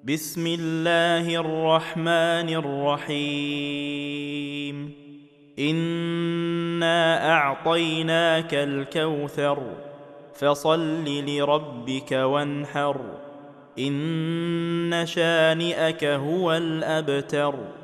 بسم الله الرحمن الرحيم. إنا أعطيناك الكوثر فصل لربك وانحر إن شانئك هو الأبتر.